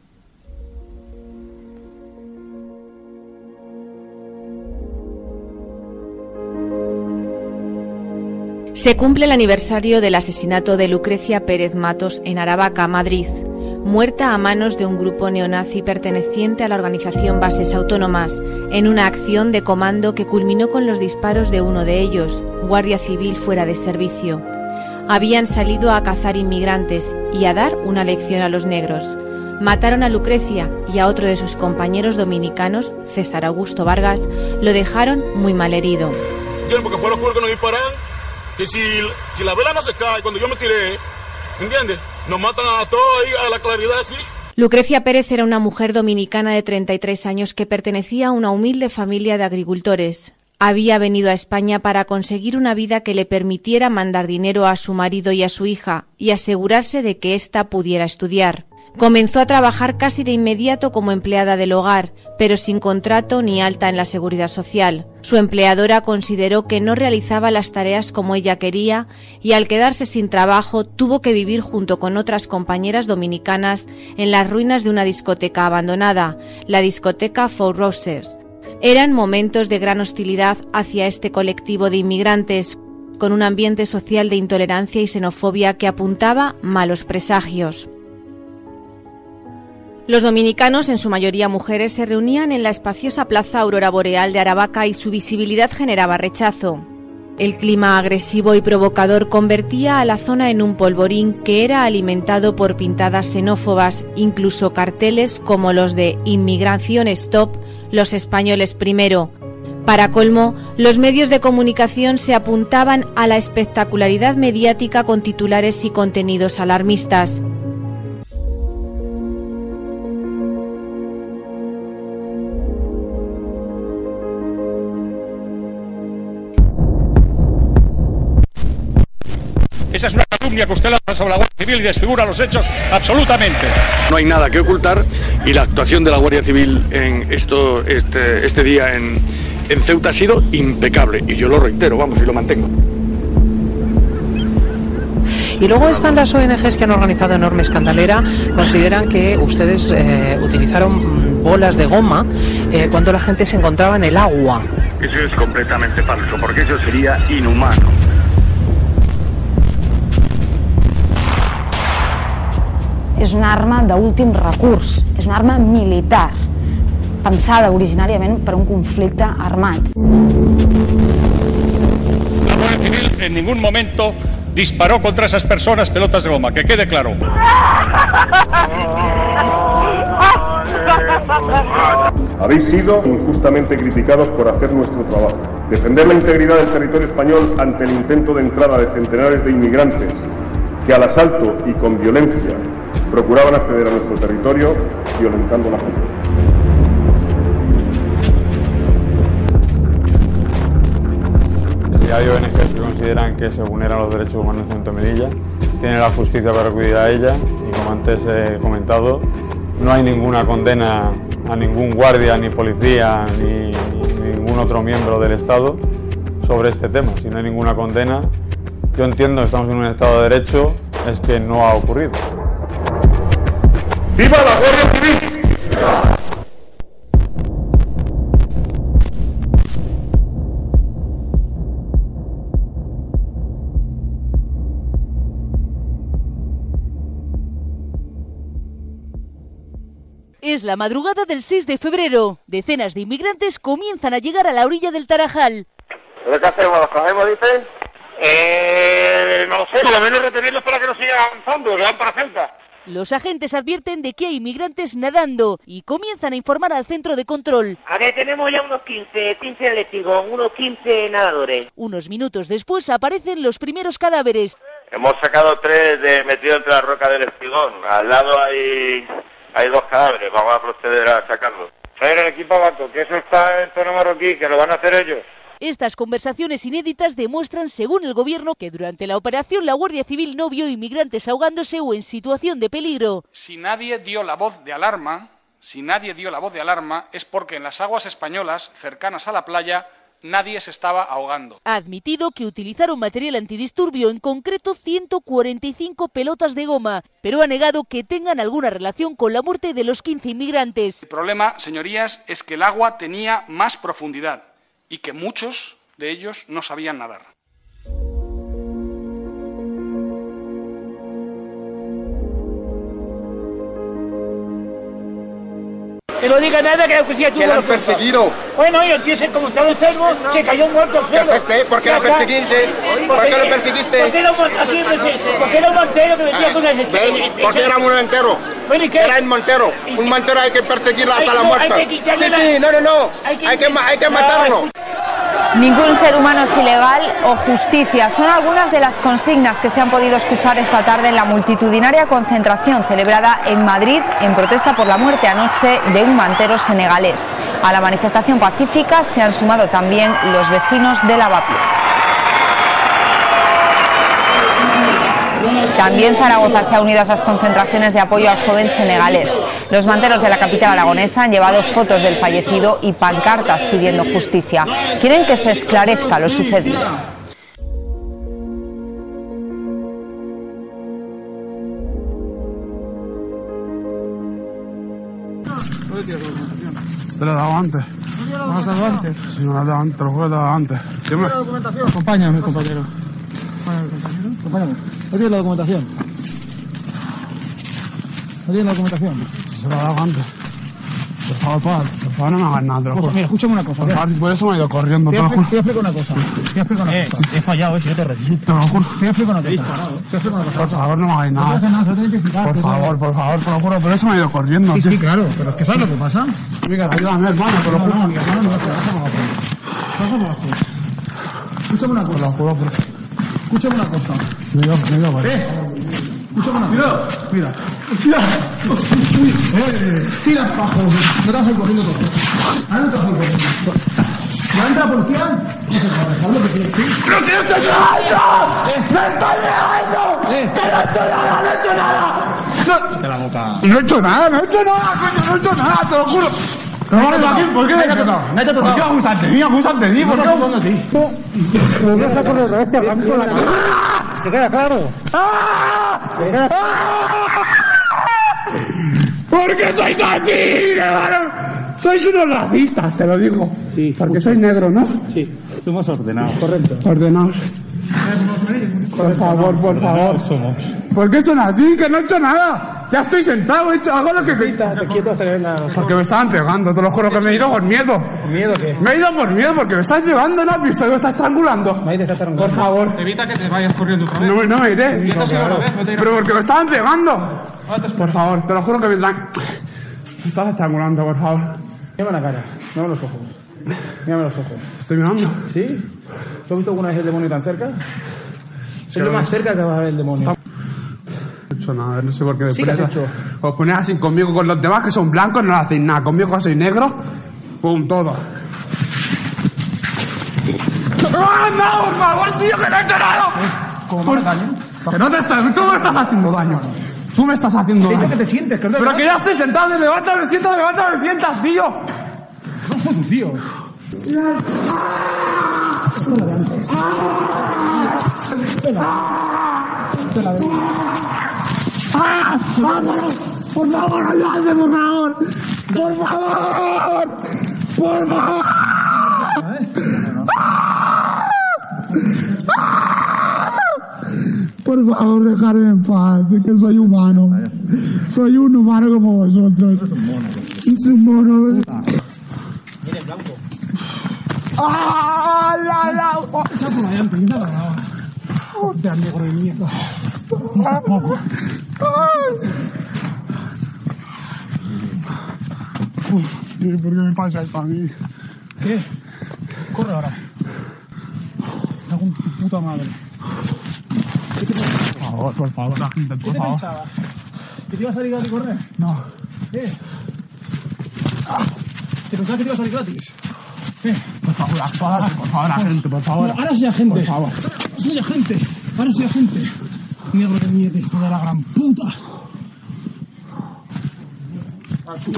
Se cumple el aniversario del asesinato de Lucrecia Pérez Matos en Aravaca, Madrid, muerta a manos de un grupo neonazi perteneciente a la organización Bases Autónomas, en una acción de comando que culminó con los disparos de uno de ellos, guardia civil fuera de servicio. Habían salido a cazar inmigrantes y a dar una lección a los negros. Mataron a Lucrecia y a otro de sus compañeros dominicanos, César Augusto Vargas, lo dejaron muy mal herido. Porque fue lo que nos disparan. Que si, si la vela no se cae, cuando yo me tiré, ¿entiendes? Nos matan a todos ahí a la claridad, sí. Lucrecia Pérez era una mujer dominicana de treinta y tres años que pertenecía a una humilde familia de agricultores. Había venido a España para conseguir una vida que le permitiera mandar dinero a su marido y a su hija y asegurarse de que ésta pudiera estudiar. Comenzó a trabajar casi de inmediato como empleada del hogar, pero sin contrato ni alta en la seguridad social. Su empleadora consideró que no realizaba las tareas como ella quería y al quedarse sin trabajo tuvo que vivir junto con otras compañeras dominicanas en las ruinas de una discoteca abandonada, la discoteca Four Roses. Eran momentos de gran hostilidad hacia este colectivo de inmigrantes, con un ambiente social de intolerancia y xenofobia que apuntaba malos presagios. Los dominicanos, en su mayoría mujeres, se reunían en la espaciosa plaza Aurora Boreal de Aravaca y su visibilidad generaba rechazo. El clima agresivo y provocador convertía a la zona en un polvorín que era alimentado por pintadas xenófobas, incluso carteles como los de Inmigración Stop, los españoles primero, Para colmo, los medios de comunicación se apuntaban a la espectacularidad mediática con titulares y contenidos alarmistas. Esa es una calumnia que usted lanza sobre la Guardia Civil y desfigura los hechos absolutamente. No hay nada que ocultar y la actuación de la Guardia Civil en esto, este, este día en, en Ceuta ha sido impecable y yo lo reitero, vamos, y lo mantengo. Y luego están las O N Ges que han organizado enorme escandalera, consideran que ustedes eh, utilizaron bolas de goma eh, cuando la gente se encontraba en el agua. Eso es completamente falso, porque eso sería inhumano. És una arma d'últim recurs, és una arma militar, pensada originàriament per un conflicte armat. La Guardia Civil en ningún momento disparó contra esas personas pelotas de goma, que quede claro. Habéis sido injustamente criticados por hacer nuestro trabajo. Defender la integridad del territorio español ante el intento de entrada de centenares de inmigrantes que al asalto y con violencia procuraban acceder a nuestro territorio violentando la frontera. Si hay O N Ges que consideran que se vulneran los derechos humanos en Ceuta y Melilla, tiene la justicia para acudir a ella y, como antes he comentado, no hay ninguna condena a ningún guardia, ni policía, ni, ni ningún otro miembro del Estado sobre este tema. Si no hay ninguna condena, yo entiendo que estamos en un Estado de Derecho, es que no ha ocurrido. ¡Viva la Guardia Civil! Es la madrugada del seis de febrero. Decenas de inmigrantes comienzan a llegar a la orilla del Tarajal. ¿Qué hacemos? ¿Los cogemos, dice? Eh, no lo sé, por lo menos retenerlos para que no sigan avanzando, que van para Ceuta. Los agentes advierten de que hay inmigrantes nadando y comienzan a informar al centro de control. Aquí tenemos ya unos quince, quince atléticos, unos quince nadadores. Unos minutos después aparecen los primeros cadáveres. Hemos sacado tres de metido entre la roca del espigón. Al lado hay, hay dos cadáveres, vamos a proceder a sacarlos. Traer el equipo abajo, que eso está en tono marroquí, que lo van a hacer ellos. Estas conversaciones inéditas demuestran, según el gobierno, que durante la operación la Guardia Civil no vio inmigrantes ahogándose o en situación de peligro. Si nadie dio la voz de alarma, si nadie dio la voz de alarma, es porque en las aguas españolas, cercanas a la playa, nadie se estaba ahogando. Ha admitido que utilizaron material antidisturbio, en concreto ciento cuarenta y cinco pelotas de goma, pero ha negado que tengan alguna relación con la muerte de los quince inmigrantes. El problema, señorías, es que el agua tenía más profundidad y que muchos de ellos no sabían nadar. Que no diga nada, que la justicia tuvo que lo han perseguido. Bueno, y el tío se, como estaba enfermo, no. se cayó muerto al suelo. ¿Qué haces? ¿Por qué lo perseguiste? ¿Por qué lo perseguiste? ¿Por qué era un montero que metía con el... ¿Ves? Porque era un montero. Bueno, ¿y qué? Era el montero. Un montero hay que perseguirlo hasta la muerte. Sí, sí, no, no, no. Hay que, hay que, hay que matarlo. Ningún ser humano es ilegal o justicia. Son algunas de las consignas que se han podido escuchar esta tarde en la multitudinaria concentración celebrada en Madrid en protesta por la muerte anoche de un mantero senegalés. A la manifestación pacífica se han sumado también los vecinos de Lavapiés. También Zaragoza se ha unido a esas concentraciones de apoyo al joven senegalés. Los manteros de la capital aragonesa han llevado fotos del fallecido y pancartas pidiendo justicia. Quieren que se esclarezca lo sucedido. ¿Te lo he dado antes? ¿No lo has dado antes? Sí, me lo he dado antes, te lo juro que te lo he dado antes. ¿Tiene la documentación? Acompáñame, compañero. Acompáñame, compañero. Acompáñame. ¿No tienes la documentación? ¿No tienes la documentación? Se lo he dado antes. Por favor, por, por favor, no me hagas nada, te lo juro. Mira, escúchame una cosa. Por favor, por eso me he ido corriendo, te lo juro. Te explico una cosa. Te explico una eh, cosa. He fallado, eh, si yo te retiro. Te lo juro. Te explico una cosa. Te explico una cosa. Por favor, no me hagáis nada. No te nada, tienes que explicar. Por favor, por favor, te lo juro, por eso me he ido corriendo. Sí, tío. sí, claro, pero es que ¿sabes lo que pasa? Venga, ayúdame, hermano, te lo juro. No, mi hermano, no, no, no, no, no. Baja abajo. Escúchame una cosa. Escúchame una cosa. Mira, mira, vale. Eh. Escúchame una cosa. Mira. Mira. Eh, tira abajo. No te vas a ir corriendo todo. Ahora no te vas a ir corriendo. ¿Ya entra por qué? No se puede dejar lo que quieres decir. ¡No se estoy cagando! ¡Me estoy negando! ¡Que no he hecho nada! ¡No he hecho nada! ¡No! De la boca. No he hecho nada, no he hecho nada, coño, no he hecho nada, te lo juro. ¿Por qué me has tocado? ¿Por qué abusas de mí? ¿Abusas de mí? ¿Por qué abusas de ti? Pero no se acuerda otra vez, te arranco la cara. ¿Te queda claro? ¿Te queda ¿Por qué sois así, hermano? Sois unos racistas, te lo digo. Sí. Porque sois negros, ¿no? Sí. Somos ordenados. Correcto. Ordenados. Por favor, por favor. Somos. ¿Por qué son así? Que no he hecho nada. Ya estoy sentado, he hecho algo lo que... Te quieto hasta que la... Porque me estaban pegando, te lo juro que me he ido por miedo. ¿Por miedo qué? Me he ido por miedo porque me estás pegando, ¿no? Me estás estrangulando. Me estás estrangulando. Por favor. Evita que te vayas corriendo otra vez. No, no me iré. Y esto sí lo ves, no te irás. Pero porque me estaban pegando. Por favor, te lo juro que me... Me estás estrangulando, por favor. Mírame la cara, mírame los ojos. Mírame los ojos. Estoy mirando. ¿Sí? ¿Tú has visto alguna vez el demonio tan cerca? Es lo más cerca que vas a ver el demonio. No he hecho nada, no sé por qué me Sí que has hecho. Os ponéis así conmigo, con los demás que son blancos, no hacéis nada. Conmigo que soy negro, pum, todo. ¡Ah, no, por favor, tío, que no he hecho nada! ¿Cómo me daño? Que no te estás, tú me estás haciendo daño. Tú me estás haciendo daño. que te sientes, que no Pero que ya estoy sentado, levanta, me siento, levanta, me sientas, tío. No fue tu tío. Eso lo de antes. Espera. Espera, ven. ¡Ah! ¡Por favor, ayúdame, por favor! ¡Por favor! ¡Por favor! Por favor, dejadme en paz, que soy humano. Soy un humano como vosotros. Soy un mono. Mira el blanco. ¡Ah! ¡La, la! Esa por allá, empieza para nada. Hostia, negro de mierda. Uy, ¿por qué me pasa esto a mí? ¿Qué? Corre ahora. Me hago un puta madre. ¿Qué te pasa? Por favor, por favor, la gente, ¿Qué por te favor. pensabas? ¿Que te ibas a salir gratis correr? No. ¿Qué? ¿Te pensabas que te ibas a salir gratis? ¿Qué? Por favor, actuad, por favor, agente, por favor. Ahora soy agente. Por favor. Soy agente. Ahora soy agente. Negro de mierda, hijo de la gran puta. Al suelo.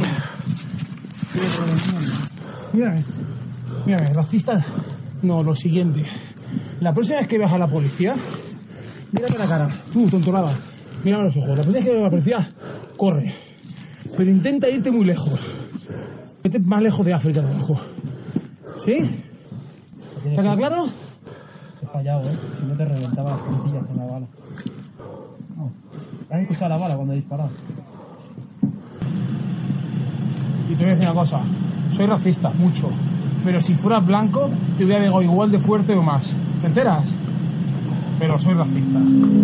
Mírame. Mírame, racista. No, lo siguiente. La próxima vez que veas a la policía, mírame la cara. Tú, tontorada. Mírame los ojos. La próxima vez que veas a la policía, corre. Pero intenta irte muy lejos. Vete más lejos de África, abajo. ¿Sí? ¿Te queda claro? He fallado, ¿eh? Si no te reventaba las puntillas con la bala. No. ¿Has escuchado la bala cuando he disparado? Y te voy a decir una cosa. Soy racista, mucho. Pero si fueras blanco, te hubiera pegado igual de fuerte o más. ¿Te enteras? Pero soy racista.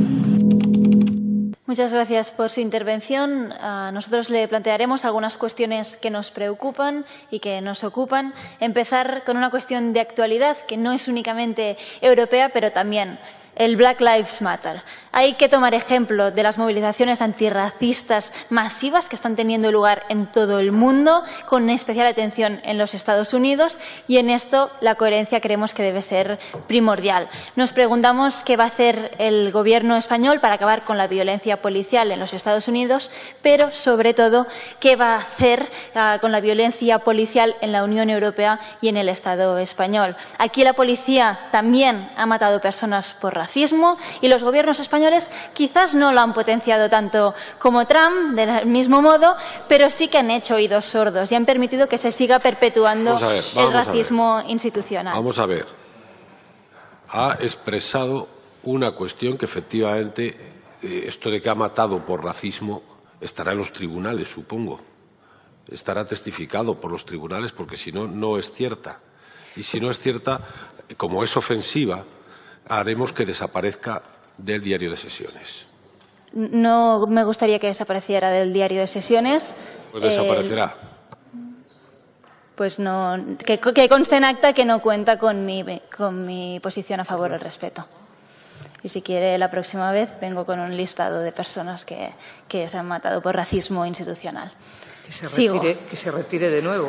Muchas gracias por su intervención. Uh, nosotros le plantearemos algunas cuestiones que nos preocupan y que nos ocupan. Empezar con una cuestión de actualidad que no es únicamente europea, pero también el Black Lives Matter. Hay que tomar ejemplo de las movilizaciones antirracistas masivas que están teniendo lugar en todo el mundo, con especial atención en los Estados Unidos, y en esto la coherencia creemos que debe ser primordial. Nos preguntamos qué va a hacer el Gobierno español para acabar con la violencia policial en los Estados Unidos, pero sobre todo qué va a hacer uh, con la violencia policial en la Unión Europea y en el Estado español. Aquí la policía también ha matado personas por racismo y los gobiernos españoles quizás no lo han potenciado tanto como Trump, del mismo modo, pero sí que han hecho oídos sordos y han permitido que se siga perpetuando ver, el racismo institucional. Vamos a ver. Ha expresado una cuestión que efectivamente eh, esto de que ha matado por racismo estará en los tribunales, supongo. Estará testificado por los tribunales porque si no, no es cierta. Y si no es cierta, como es ofensiva, haremos que desaparezca del diario de sesiones. No me gustaría que desapareciera del diario de sesiones. Pues desaparecerá. Eh, pues no, que, que conste en acta que no cuenta con mi, con mi posición a favor del respeto. Y si quiere, la próxima vez vengo con un listado de personas que, que se han matado por racismo institucional. Que se retire, que se retire de nuevo.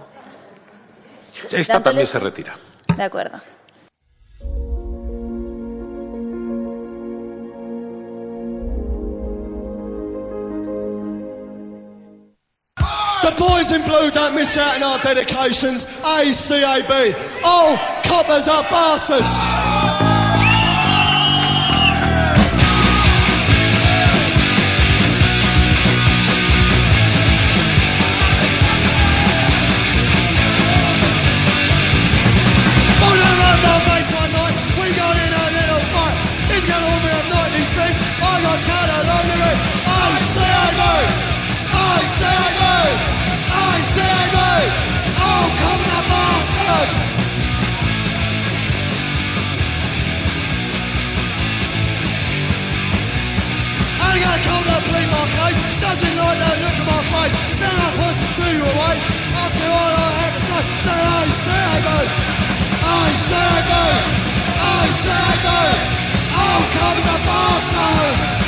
Esta Dándole... también se retira. De acuerdo. The boys in blue don't miss out on our dedications. A C A B. All coppers are bastards. On around our base one night, we got in a little fight. He's got all me of nineties face. I got cut along the wrist. A C A B. A C A B. I C A B! Oh, come the bastards! I got cold to plead my case, doesn't like the look of my face. Stand up and chew you away, ask me all I had to say. Say I C A B! I C A B! I C A B! Oh, come the bastards!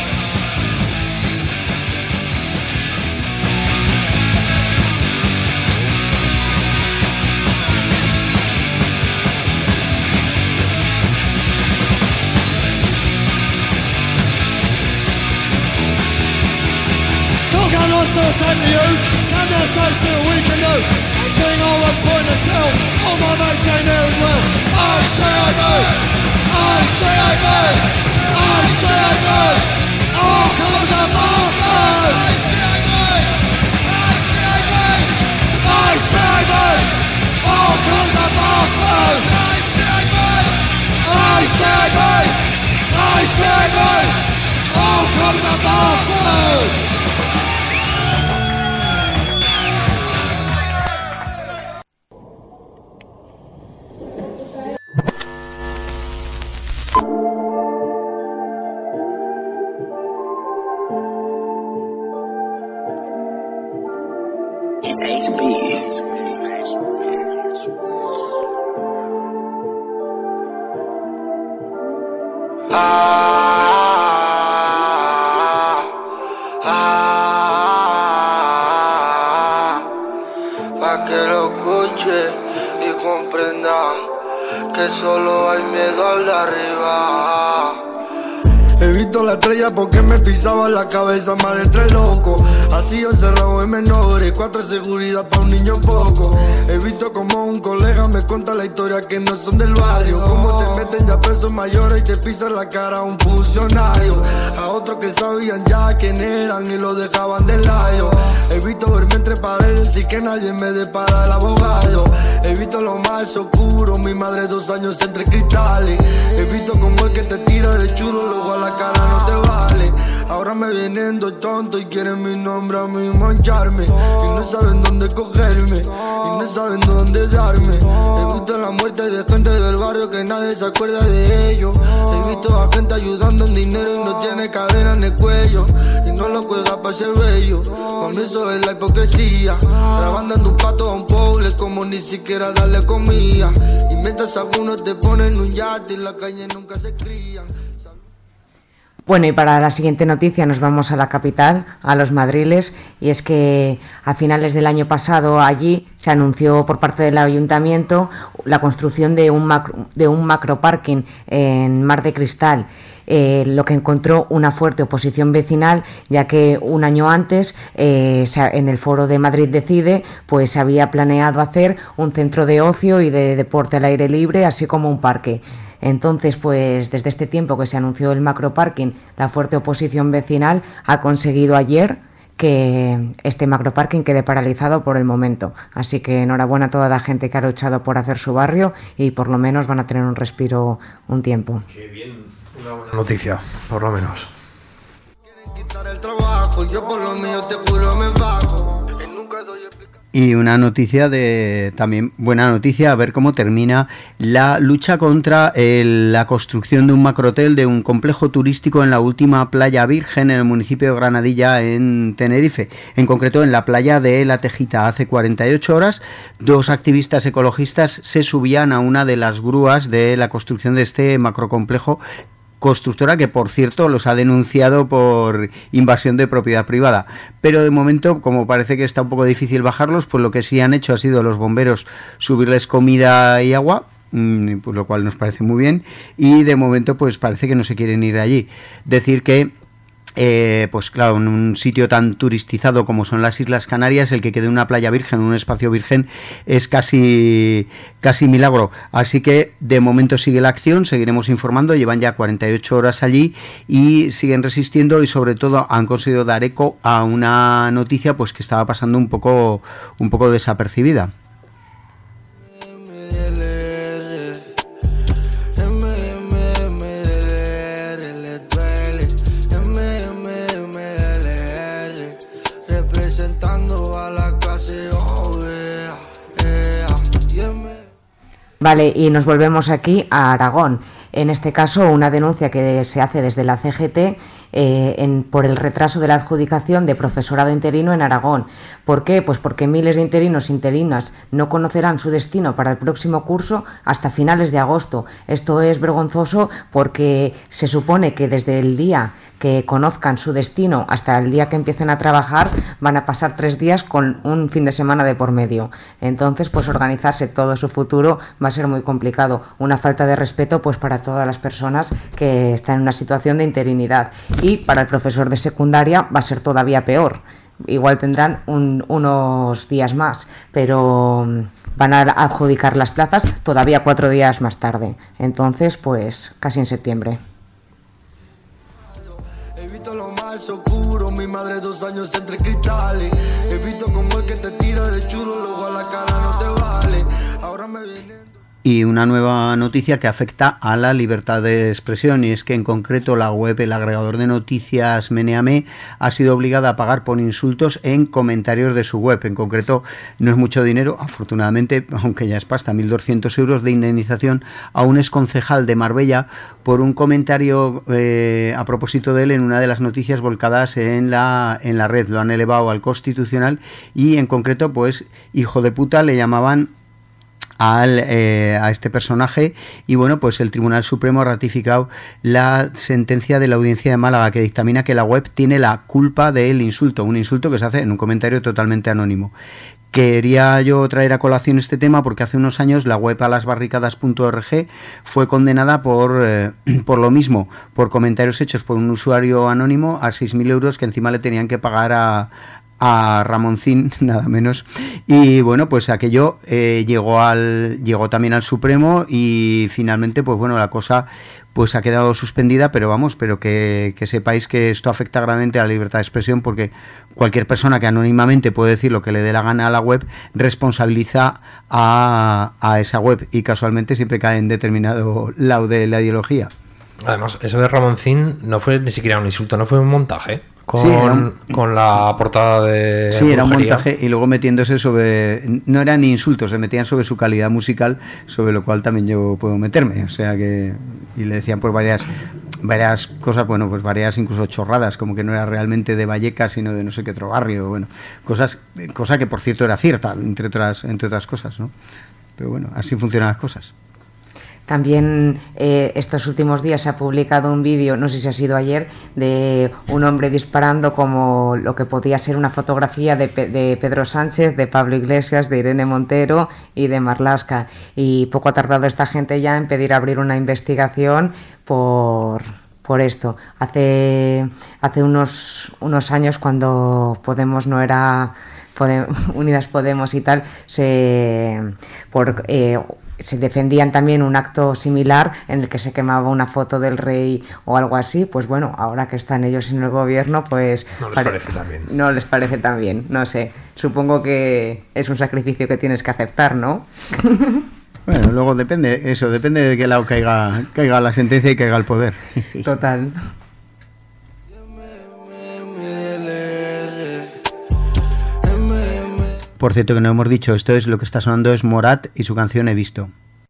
Come on, so say to you, come down so see what we can do. Everything I was putting to sell, all my mates ain't there as well. I C A B! I C A B! I C A B! Oh, comes the bastard! I C A B! I C A B! Oh, comes the bastard! I C A B! I C A B! I C A B! Oh, comes the bastard! Pa' que lo escuche y comprenda que solo hay miedo al de arriba. He visto la estrella porque me pisaba la cabeza más de tres locos. Así yo encerrado en menores, cuatro de seguridad pa' un niño poco. He visto como un colega me cuenta la historia que no son del barrio. Cómo te meten ya presos mayores y te pisan la cara a un funcionario. A otros que sabían ya quién eran y lo dejaban de lado. He visto verme entre paredes y que nadie me depara el abogado. He visto lo más oscuro, mi madre dos años entre cristales. He visto como el que te tira de chulo luego a la cara no te vale. Ahora me vienen dos tontos y quieren mi nombre a mí mancharme. Y no saben dónde cogerme, y no saben dónde darme. He visto la muerte de gente del barrio que nadie se acuerda de ellos. He visto a gente ayudando en dinero y no tiene cadena en el cuello. Y no lo juega para ser bello, con eso es la hipocresía. Trabajando en un pato a un pobre como ni siquiera darle comida. Y mientras algunos te ponen un yate y la calle nunca se crían. Bueno, y para la siguiente noticia nos vamos a la capital, a Los Madriles, y es que a finales del año pasado allí se anunció por parte del ayuntamiento la construcción de un macro, de un macroparking en Mar de Cristal. Eh, lo que encontró una fuerte oposición vecinal, ya que un año antes eh, en el foro de Madrid Decide pues se había planeado hacer un centro de ocio y de deporte al aire libre, así como un parque. Entonces, pues desde este tiempo que se anunció el macroparking, la fuerte oposición vecinal ha conseguido ayer que este macroparking quede paralizado por el momento. Así que enhorabuena a toda la gente que ha luchado por hacer su barrio y por lo menos van a tener un respiro un tiempo. Qué bien, una buena noticia, por lo menos. Quieren quitar el trabajo, yo por lo mío te juro me bajo. Y nunca doy explicación. Y una noticia de también buena noticia, a ver cómo termina la lucha contra el, la construcción de un macrohotel, de un complejo turístico en la última playa virgen en el municipio de Granadilla, en Tenerife, en concreto en la playa de La Tejita. Hace cuarenta y ocho horas, dos activistas ecologistas se subían a una de las grúas de la construcción de este macrocomplejo, constructora que, por cierto, los ha denunciado por invasión de propiedad privada. Pero de momento, como parece que está un poco difícil bajarlos, pues lo que sí han hecho ha sido los bomberos subirles comida y agua, mmm, pues lo cual nos parece muy bien, y de momento pues parece que no se quieren ir de allí. Decir que Eh, pues claro, en un sitio tan turistizado como son las Islas Canarias, el que quede una playa virgen, un espacio virgen, es casi casi milagro. Así que de momento sigue la acción, seguiremos informando. Llevan ya cuarenta y ocho horas allí y siguen resistiendo, y sobre todo han conseguido dar eco a una noticia pues que estaba pasando un poco un poco desapercibida. Vale, y nos volvemos aquí a Aragón. En este caso, una denuncia que se hace desde la C G T eh, en, por el retraso de la adjudicación de profesorado interino en Aragón. ¿Por qué? Pues porque miles de interinos e interinas no conocerán su destino para el próximo curso hasta finales de agosto. Esto es vergonzoso porque se supone que desde el día que conozcan su destino hasta el día que empiecen a trabajar van a pasar tres días con un fin de semana de por medio. Entonces, pues organizarse todo su futuro va a ser muy complicado. Una falta de respeto pues para todas las personas que están en una situación de interinidad. Y para el profesor de secundaria va a ser todavía peor. Igual tendrán un, unos días más, pero van a adjudicar las plazas todavía cuatro días más tarde. Entonces, pues casi en septiembre. Evito lo más oscuro, mi madre dos años entre cristales. Evito como el que te tira de chulo, luego a la cara no te vale. Ahora me viene... Y una nueva noticia que afecta a la libertad de expresión, y es que en concreto la web, el agregador de noticias Meneame, ha sido obligada a pagar por insultos en comentarios de su web. En concreto no es mucho dinero, afortunadamente, aunque ya es pasta, mil doscientos euros de indemnización a un exconcejal de Marbella por un comentario eh, a propósito de él en una de las noticias volcadas en la, en la red. Lo han elevado al Constitucional y en concreto, pues, hijo de puta le llamaban Al, eh, a este personaje. Y bueno, pues el Tribunal Supremo ha ratificado la sentencia de la Audiencia de Málaga, que dictamina que la web tiene la culpa del insulto, un insulto que se hace en un comentario totalmente anónimo. Quería yo traer a colación este tema porque hace unos años la web alasbarricadas punto org fue condenada por, eh, por lo mismo, por comentarios hechos por un usuario anónimo a seis mil euros que encima le tenían que pagar a a Ramoncín, nada menos. Y bueno, pues aquello eh, llegó al llegó también al Supremo y finalmente, pues bueno, la cosa pues ha quedado suspendida, pero vamos, pero que, que sepáis que esto afecta gravemente a la libertad de expresión, porque cualquier persona que anónimamente puede decir lo que le dé la gana a la web responsabiliza a, a esa web, y casualmente siempre cae en determinado lado de la ideología. Además, eso de Ramoncín no fue ni siquiera un insulto, no fue un montaje. Con, sí, un, con la portada de sí, brujería. Era un montaje, y luego metiéndose sobre, no eran ni insultos, se metían sobre su calidad musical, sobre lo cual también yo puedo meterme, o sea que, y le decían pues varias varias cosas, bueno, pues varias incluso chorradas, como que no era realmente de Vallecas sino de no sé qué otro barrio, bueno, cosas, cosa que por cierto era cierta, entre otras entre otras cosas, ¿no? Pero bueno, así funcionan las cosas. También eh, estos últimos días se ha publicado un vídeo, no sé si ha sido ayer, de un hombre disparando como lo que podía ser una fotografía de, Pe- de Pedro Sánchez, de Pablo Iglesias, de Irene Montero y de Marlaska. Y poco ha tardado esta gente ya en pedir abrir una investigación por... por esto. Hace hace unos unos años, cuando Podemos no era Podem, Unidas Podemos y tal, se por eh, se defendían también un acto similar en el que se quemaba una foto del rey o algo así. Pues bueno, ahora que están ellos en el gobierno, pues no les pare- parece tan bien. No les parece tan bien, no sé. Supongo que es un sacrificio que tienes que aceptar, ¿no? Bueno, luego depende, eso, depende de qué lado caiga, caiga la sentencia y caiga el poder. Total. Por cierto, que no hemos dicho, esto es lo que está sonando es Morat y su canción He visto.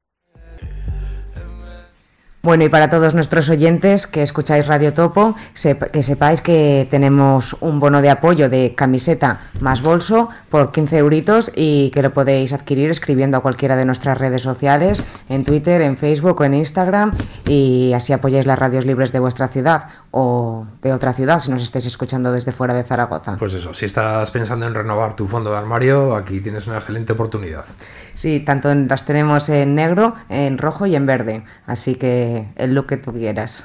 Bueno, y para todos nuestros oyentes que escucháis Radio Topo, sep- que sepáis que tenemos un bono de apoyo de camiseta más bolso por quince euritos y que lo podéis adquirir escribiendo a cualquiera de nuestras redes sociales, en Twitter, en Facebook o en Instagram, y así apoyáis las radios libres de vuestra ciudad o de otra ciudad si nos estáis escuchando desde fuera de Zaragoza. Pues eso, si estás pensando en renovar tu fondo de armario, aquí tienes una excelente oportunidad. Sí, tanto en, las tenemos en negro, en rojo y en verde, así que el look que tú quieras.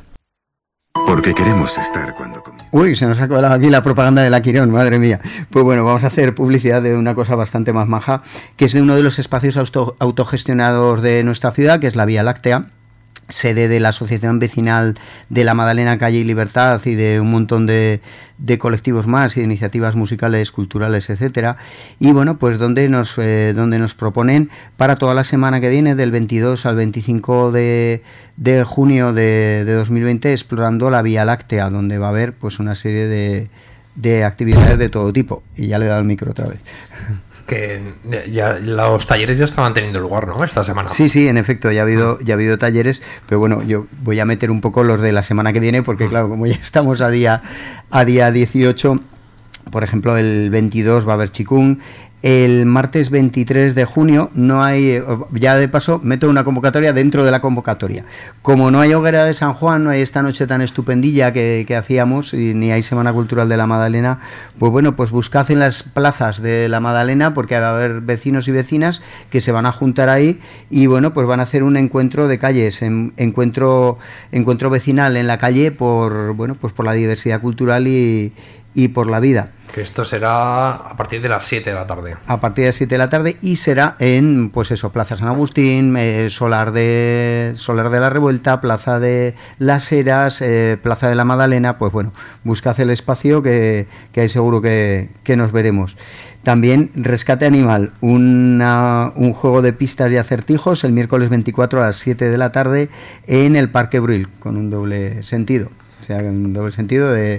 Porque queremos estar cuando comemos. Uy, se nos ha colado aquí la propaganda de la Quirón, madre mía. Pues bueno, vamos a hacer publicidad de una cosa bastante más maja, que es de uno de los espacios auto, autogestionados de nuestra ciudad, que es la Vía Láctea, sede de la Asociación Vecinal de la Madalena, Calle y Libertad y de un montón de, de colectivos más y de iniciativas musicales, culturales, etcétera. Y bueno, pues donde nos, eh, donde nos proponen para toda la semana que viene, del veintidós al veinticinco de, de junio de, de dos mil veinte, explorando la Vía Láctea, donde va a haber pues una serie de, de actividades de todo tipo. Y ya le he dado el micro otra vez. Que ya los talleres ya estaban teniendo lugar, ¿no? Esta semana. Sí, sí, en efecto, ya ha habido, ya ha habido talleres, pero bueno, yo voy a meter un poco los de la semana que viene, porque claro, como ya estamos a día, a día dieciocho, por ejemplo, el veintidós va a haber Chikung. El martes veintitrés de junio no hay, ya de paso meto una convocatoria dentro de la convocatoria. Como no hay hoguera de San Juan, no hay esta noche tan estupendilla que, que hacíamos, y ni hay Semana Cultural de la Madalena, pues bueno, pues buscad en las plazas de la Madalena, porque va a haber vecinos y vecinas que se van a juntar ahí y bueno, pues van a hacer un encuentro de calles, en, encuentro, encuentro vecinal en la calle por, bueno, pues por la diversidad cultural y, y por la vida. Que esto será a partir de las siete de la tarde. A partir de las siete de la tarde y será en, pues eso, Plaza San Agustín, eh, Solar de Solar de la Revuelta, Plaza de Las Heras, eh, Plaza de la Madalena. Pues bueno, buscad el espacio que, que ahí seguro que, que nos veremos. También Rescate Animal, una, un juego de pistas y acertijos el miércoles veinticuatro a las siete de la tarde en el Parque Bruil, con un doble sentido. O sea, en un doble sentido de,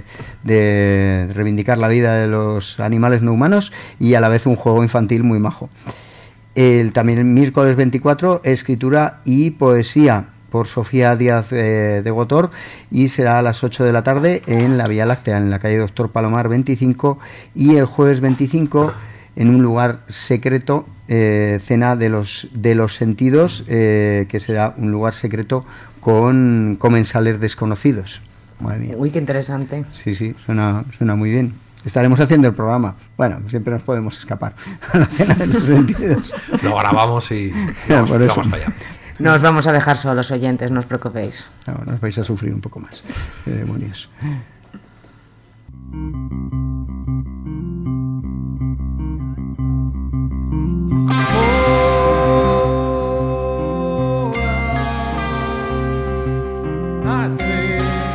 de reivindicar la vida de los animales no humanos y a la vez un juego infantil muy majo. El, también el miércoles veinticuatro, escritura y poesía por Sofía Díaz eh, de Gotor, y será a las ocho de la tarde en la Vía Láctea, en la calle Doctor Palomar veinticinco, y el jueves veinticinco en un lugar secreto, eh, cena de los, de los sentidos, eh, que será un lugar secreto con comensales desconocidos. Madre mía. Uy, qué interesante. Sí, sí, suena, suena muy bien. Estaremos haciendo el programa. Bueno, siempre nos podemos escapar a la cena de los sentidos. Lo grabamos y vamos, por eso. vamos para allá. No os vamos a dejar solos, oyentes, no os preocupéis. No, nos vais a sufrir un poco más. Qué demonios. I say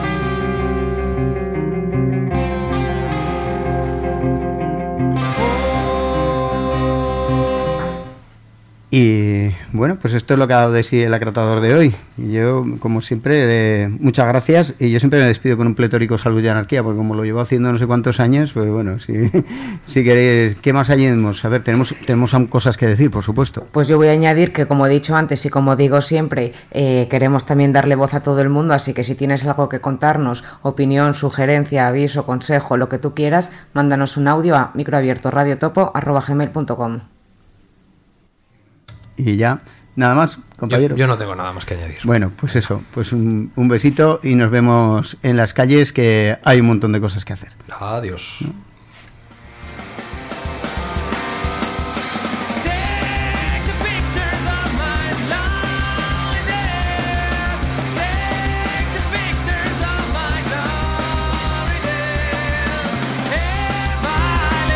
Y bueno, pues esto es lo que ha dado de sí el acratador de hoy. Yo, como siempre, eh, muchas gracias, y yo siempre me despido con un pletórico salud y anarquía, porque como lo llevo haciendo no sé cuántos años, pues bueno, si, si queréis, ¿qué más añadimos? A ver, tenemos, tenemos cosas que decir, por supuesto. Pues yo voy a añadir que, como he dicho antes y como digo siempre, eh, queremos también darle voz a todo el mundo, así que si tienes algo que contarnos, opinión, sugerencia, aviso, consejo, lo que tú quieras, mándanos un audio a microabiertoradiotopo arroba gmail punto com. Y ya, nada más, compañero. Yo, yo no tengo nada más que añadir. Bueno, pues eso, pues un, un besito y nos vemos en las calles, que hay un montón de cosas que hacer. Adiós. ¿No?